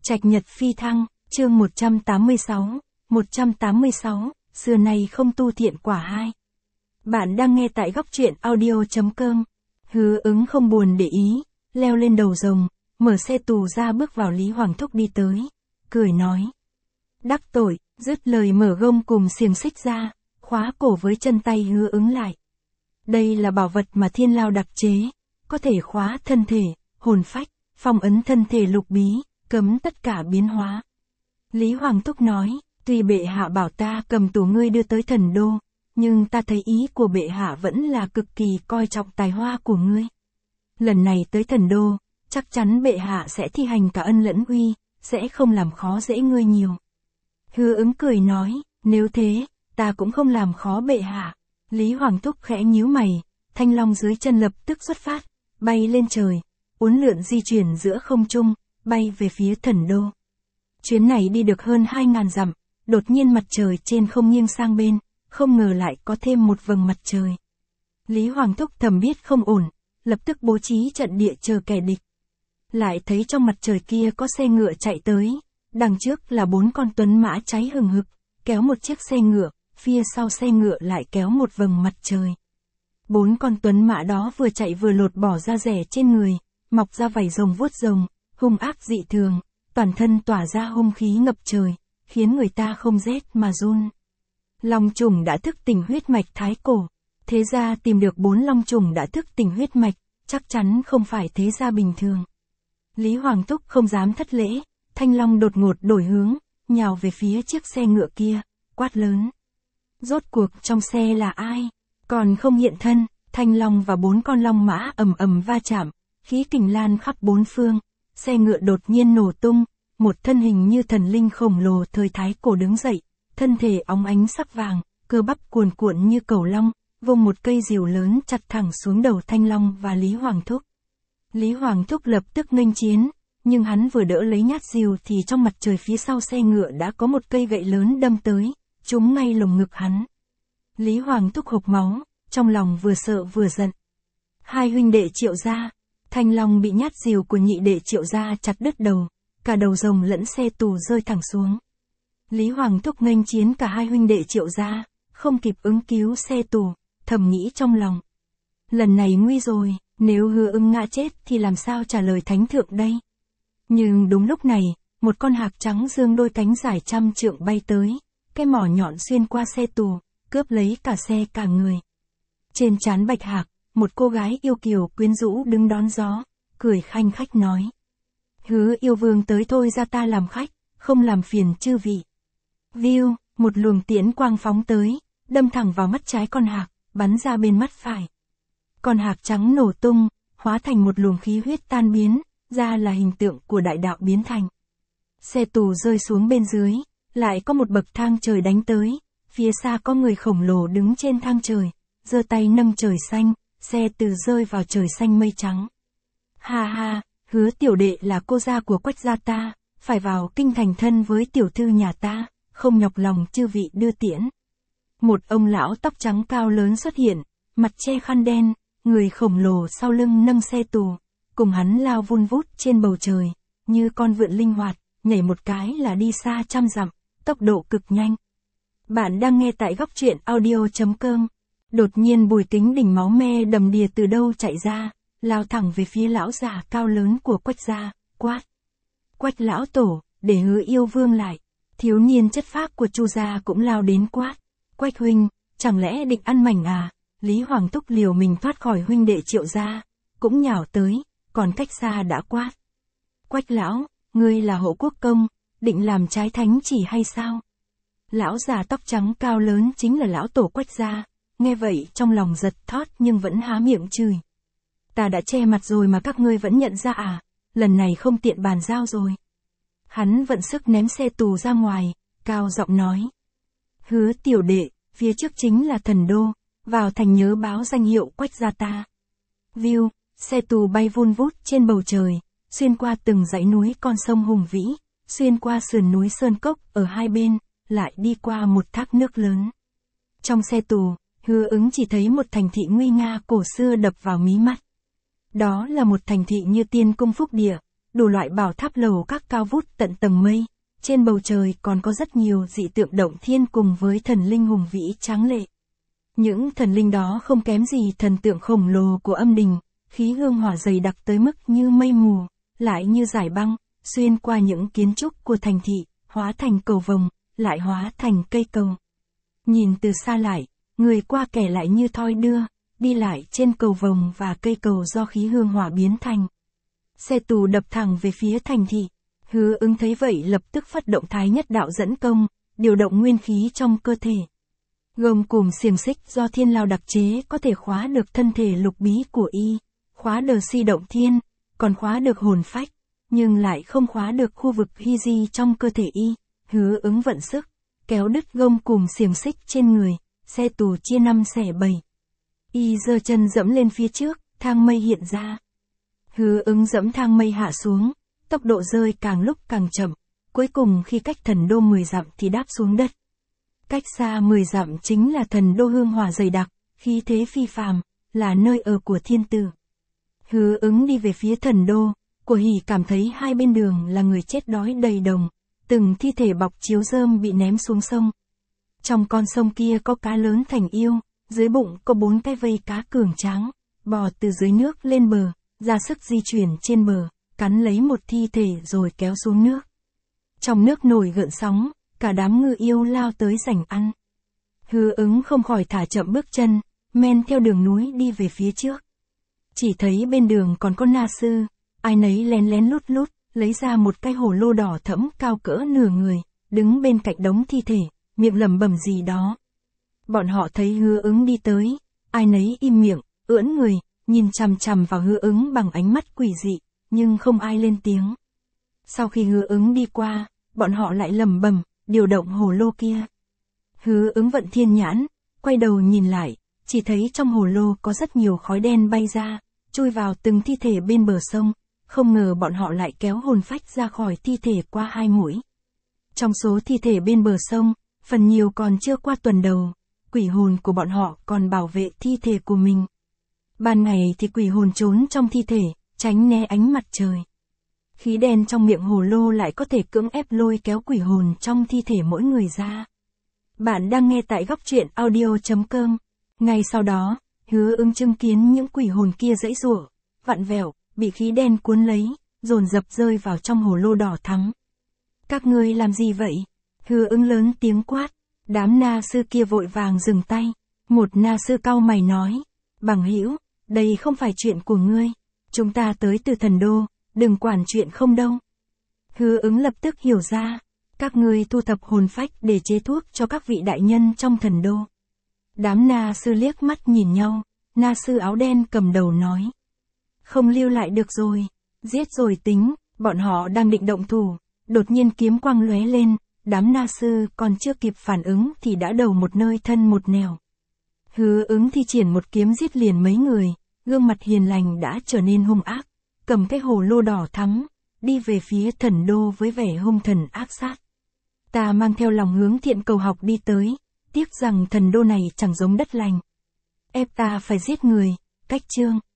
Trạch Nhật Phi Thăng, chương 186, xưa nay không tu thiện quả 2. Bạn đang nghe tại góc truyện audio.com. Hứa Ứng không buồn để ý, leo lên đầu rồng, mở xe tù ra bước vào. Lý Hoàng Thúc đi tới, cười nói. Đắc tội, dứt lời mở gông cùng xiềng xích ra, khóa cổ với chân tay Hứa Ứng lại. Đây là bảo vật mà Thiên Lao đặc chế, có thể khóa thân thể, hồn phách, phong ấn thân thể lục bí, cấm tất cả biến hóa. Lý Hoàng Thúc nói, tuy bệ hạ bảo ta cầm tù ngươi đưa tới Thần Đô, nhưng ta thấy ý của bệ hạ vẫn là cực kỳ coi trọng tài hoa của ngươi. Lần này tới Thần Đô, chắc chắn bệ hạ sẽ thi hành cả ân lẫn uy, sẽ không làm khó dễ ngươi nhiều. Hứa Ứng cười nói, nếu thế, ta cũng không làm khó bệ hạ. Lý Hoàng Thúc khẽ nhíu mày, thanh long dưới chân lập tức xuất phát, bay lên trời, uốn lượn di chuyển giữa không trung, bay về phía Thần Đô. Chuyến này đi được hơn 2.000 dặm, đột nhiên mặt trời trên không nghiêng sang bên, không ngờ lại có thêm một vầng mặt trời. Lý Hoàng Thúc thầm biết không ổn, lập tức bố trí trận địa chờ kẻ địch. Lại thấy trong mặt trời kia có xe ngựa chạy tới, đằng trước là 4 con tuấn mã cháy hừng hực, kéo một chiếc xe ngựa, phía sau xe ngựa lại kéo một vầng mặt trời. 4 con tuấn mã đó vừa chạy vừa lột bỏ da rẻ trên người, mọc ra vảy rồng vuốt rồng, hung ác dị thường, toàn thân tỏa ra hung khí ngập trời, khiến người ta không rét mà run. Long trùng đã thức tỉnh huyết mạch thái cổ, thế gia tìm được 4 long trùng đã thức tỉnh huyết mạch, chắc chắn không phải thế gia bình thường. Lý Hoàng Thúc không dám thất lễ, thanh long đột ngột đổi hướng, nhào về phía chiếc xe ngựa kia, quát lớn. Rốt cuộc trong xe là ai? Còn không hiện thân. Thanh long và 4 con long mã ầm ầm va chạm, khí kình lan khắp 4 phương, xe ngựa đột nhiên nổ tung, một thân hình như thần linh khổng lồ thời thái cổ đứng dậy, thân thể óng ánh sắc vàng, cơ bắp cuồn cuộn như cẩu long, vung một cây rìu lớn chặt thẳng xuống đầu Thanh Long và Lý Hoàng Thúc. Lý Hoàng Thúc lập tức nghênh chiến, nhưng hắn vừa đỡ lấy nhát rìu thì trong mặt trời phía sau xe ngựa đã có một cây gậy lớn đâm tới, trúng ngay lồng ngực hắn. Lý Hoàng Thúc hộc máu, trong lòng vừa sợ vừa giận. Hai huynh đệ Triệu gia, Thanh Long bị nhát rìu của nhị đệ Triệu gia chặt đứt đầu, cả đầu rồng lẫn xe tù rơi thẳng xuống. Lý Hoàng Thúc nghênh chiến cả hai huynh đệ Triệu gia, không kịp ứng cứu xe tù, thầm nghĩ trong lòng. Lần này nguy rồi, nếu Hứa Ứng ngã chết thì làm sao trả lời thánh thượng đây? Nhưng đúng lúc này, một con hạc trắng dương đôi cánh dài 100 trượng bay tới, cái mỏ nhọn xuyên qua xe tù, cướp lấy cả xe cả người. Trên trán bạch hạc, một cô gái yêu kiều quyến rũ đứng đón gió, cười khanh khách nói. Hứa yêu vương tới thôi ra ta làm khách, không làm phiền chư vị. View, một luồng tiễn quang phóng tới, đâm thẳng vào mắt trái con hạc, bắn ra bên mắt phải. Con hạc trắng nổ tung, hóa thành một luồng khí huyết tan biến, ra là hình tượng của đại đạo biến thành. Xe tù rơi xuống bên dưới, lại có một bậc thang trời đánh tới, phía xa có người khổng lồ đứng trên thang trời, giơ tay nâng trời xanh, xe từ rơi vào trời xanh mây trắng. Ha ha, Hứa tiểu đệ là cô gia của Quách gia ta, phải vào kinh thành thân với tiểu thư nhà ta, không nhọc lòng chư vị đưa tiễn. Một ông lão tóc trắng cao lớn xuất hiện, mặt che khăn đen, người khổng lồ sau lưng nâng xe tù, cùng hắn lao vun vút trên bầu trời, như con vượn linh hoạt, nhảy một cái là đi xa 100 dặm, tốc độ cực nhanh. Bạn đang nghe tại góc truyện audio.com. Đột nhiên Bùi Kính Đỉnh máu me đầm đìa từ đâu chạy ra, lao thẳng về phía lão già cao lớn của Quách gia, quát. Quách lão tổ, để Hứa yêu vương lại. Thiếu niên chất phác của Chu gia cũng lao đến quát. Quách huynh, chẳng lẽ định ăn mảnh à? Lý Hoàng Thúc liều mình thoát khỏi huynh đệ Triệu gia, cũng nhào tới, còn cách xa đã quát. Quách lão, ngươi là hộ quốc công, định làm trái thánh chỉ hay sao? Lão già tóc trắng cao lớn chính là lão tổ Quách gia, nghe vậy trong lòng giật thót nhưng vẫn há miệng chửi. Ta đã che mặt rồi mà các ngươi vẫn nhận ra à, lần này không tiện bàn giao rồi. Hắn vận sức ném xe tù ra ngoài, cao giọng nói. Hứa tiểu đệ, phía trước chính là Thần Đô, vào thành nhớ báo danh hiệu Quách gia ta. View, xe tù bay vun vút trên bầu trời, xuyên qua từng dãy núi con sông hùng vĩ, xuyên qua sườn núi sơn cốc ở hai bên, lại đi qua một thác nước lớn. Trong xe tù, Hứa Ứng chỉ thấy một thành thị nguy nga cổ xưa đập vào mí mắt. Đó là một thành thị như tiên cung phúc địa, đủ loại bảo tháp lầu các cao vút tận tầng mây. Trên bầu trời còn có rất nhiều dị tượng động thiên cùng với thần linh hùng vĩ tráng lệ. Những thần linh đó không kém gì thần tượng khổng lồ của âm đình, khí hương hỏa dày đặc tới mức như mây mù, lại như dải băng, xuyên qua những kiến trúc của thành thị, hóa thành cầu vồng, lại hóa thành cây cầu. Nhìn từ xa lại, người qua kẻ lại như thoi đưa, đi lại trên cầu vồng và cây cầu do khí hương hỏa biến thành. Xe tù đập thẳng về phía thành thị. Hứa Ứng thấy vậy lập tức phát động thái nhất đạo dẫn công, điều động nguyên khí trong cơ thể. Gông cùm xiềng xích do thiên lao đặc chế có thể khóa được thân thể lục bí của y, khóa đờ si động thiên, còn khóa được hồn phách, nhưng lại không khóa được khu vực hy di trong cơ thể y. Hứa Ứng vận sức, kéo đứt gông cùm xiềng xích trên người, xe tù chia 5 xẻ 7. Y giơ chân dẫm lên phía trước, thang mây hiện ra. Hứa Ứng dẫm thang mây hạ xuống, tốc độ rơi càng lúc càng chậm, cuối cùng khi cách thần đô 10 dặm thì đáp xuống đất. Cách xa 10 dặm chính là thần đô hương hỏa dày đặc, khí thế phi phàm, là nơi ở của thiên tử. Hứa Ứng đi về phía thần đô, của hỉ cảm thấy hai bên đường là người chết đói đầy đồng, từng thi thể bọc chiếu rơm bị ném xuống sông. Trong con sông kia có cá lớn thành yêu, dưới bụng có 4 cái vây cá cường tráng, bò từ dưới nước lên bờ, ra sức di chuyển trên bờ, cắn lấy một thi thể rồi kéo xuống nước. Trong nước nổi gợn sóng, cả đám ngư yêu lao tới giành ăn. Hứa Ứng không khỏi thả chậm bước chân, men theo đường núi đi về phía trước. Chỉ thấy bên đường còn có na sư, ai nấy lén lén lút lút, lấy ra một cái hồ lô đỏ thẫm cao cỡ nửa người, đứng bên cạnh đống thi thể, miệng lẩm bẩm gì đó. Bọn họ thấy Hứa Ứng đi tới, ai nấy im miệng, ưỡn người, nhìn chằm chằm vào Hứa Ứng bằng ánh mắt quỷ dị, nhưng không ai lên tiếng. Sau khi Hứa Ứng đi qua, bọn họ lại lẩm bẩm, điều động hồ lô kia. Hứa Ứng vận thiên nhãn, quay đầu nhìn lại, chỉ thấy trong hồ lô có rất nhiều khói đen bay ra, chui vào từng thi thể bên bờ sông, không ngờ bọn họ lại kéo hồn phách ra khỏi thi thể qua 2 mũi. Trong số thi thể bên bờ sông, phần nhiều còn chưa qua tuần đầu, quỷ hồn của bọn họ còn bảo vệ thi thể của mình. Ban ngày thì quỷ hồn trốn trong thi thể, tránh né ánh mặt trời. Khí đen trong miệng hồ lô lại có thể cưỡng ép lôi kéo quỷ hồn trong thi thể mỗi người ra. Bạn đang nghe tại góc truyện audio.com. Ngay sau đó, Hứa Ứng chứng kiến những quỷ hồn kia giãy giụa, vặn vẹo, bị khí đen cuốn lấy, dồn dập rơi vào trong hồ lô đỏ thắm. Các ngươi làm gì vậy? Hứa Ứng lớn tiếng quát. Đám na sư kia vội vàng dừng tay. Một na sư cau mày nói, bằng hữu, đây không phải chuyện của ngươi. Chúng ta tới từ thần đô, đừng quản chuyện không đâu. Hứa Ứng lập tức hiểu ra, các ngươi thu thập hồn phách để chế thuốc cho các vị đại nhân trong thần đô. Đám na sư liếc mắt nhìn nhau, na sư áo đen cầm đầu nói. Không lưu lại được rồi, giết rồi tính, bọn họ đang định động thủ, đột nhiên kiếm quang lóe lên, đám na sư còn chưa kịp phản ứng thì đã đầu một nơi thân một nẻo. Hứa Ứng thi triển một kiếm giết liền mấy người, gương mặt hiền lành đã trở nên hung ác, cầm cái hồ lô đỏ thắm, đi về phía thần đô với vẻ hung thần ác sát. Ta mang theo lòng hướng thiện cầu học đi tới, tiếc rằng thần đô này chẳng giống đất lành. Ép ta phải giết người, cách chương.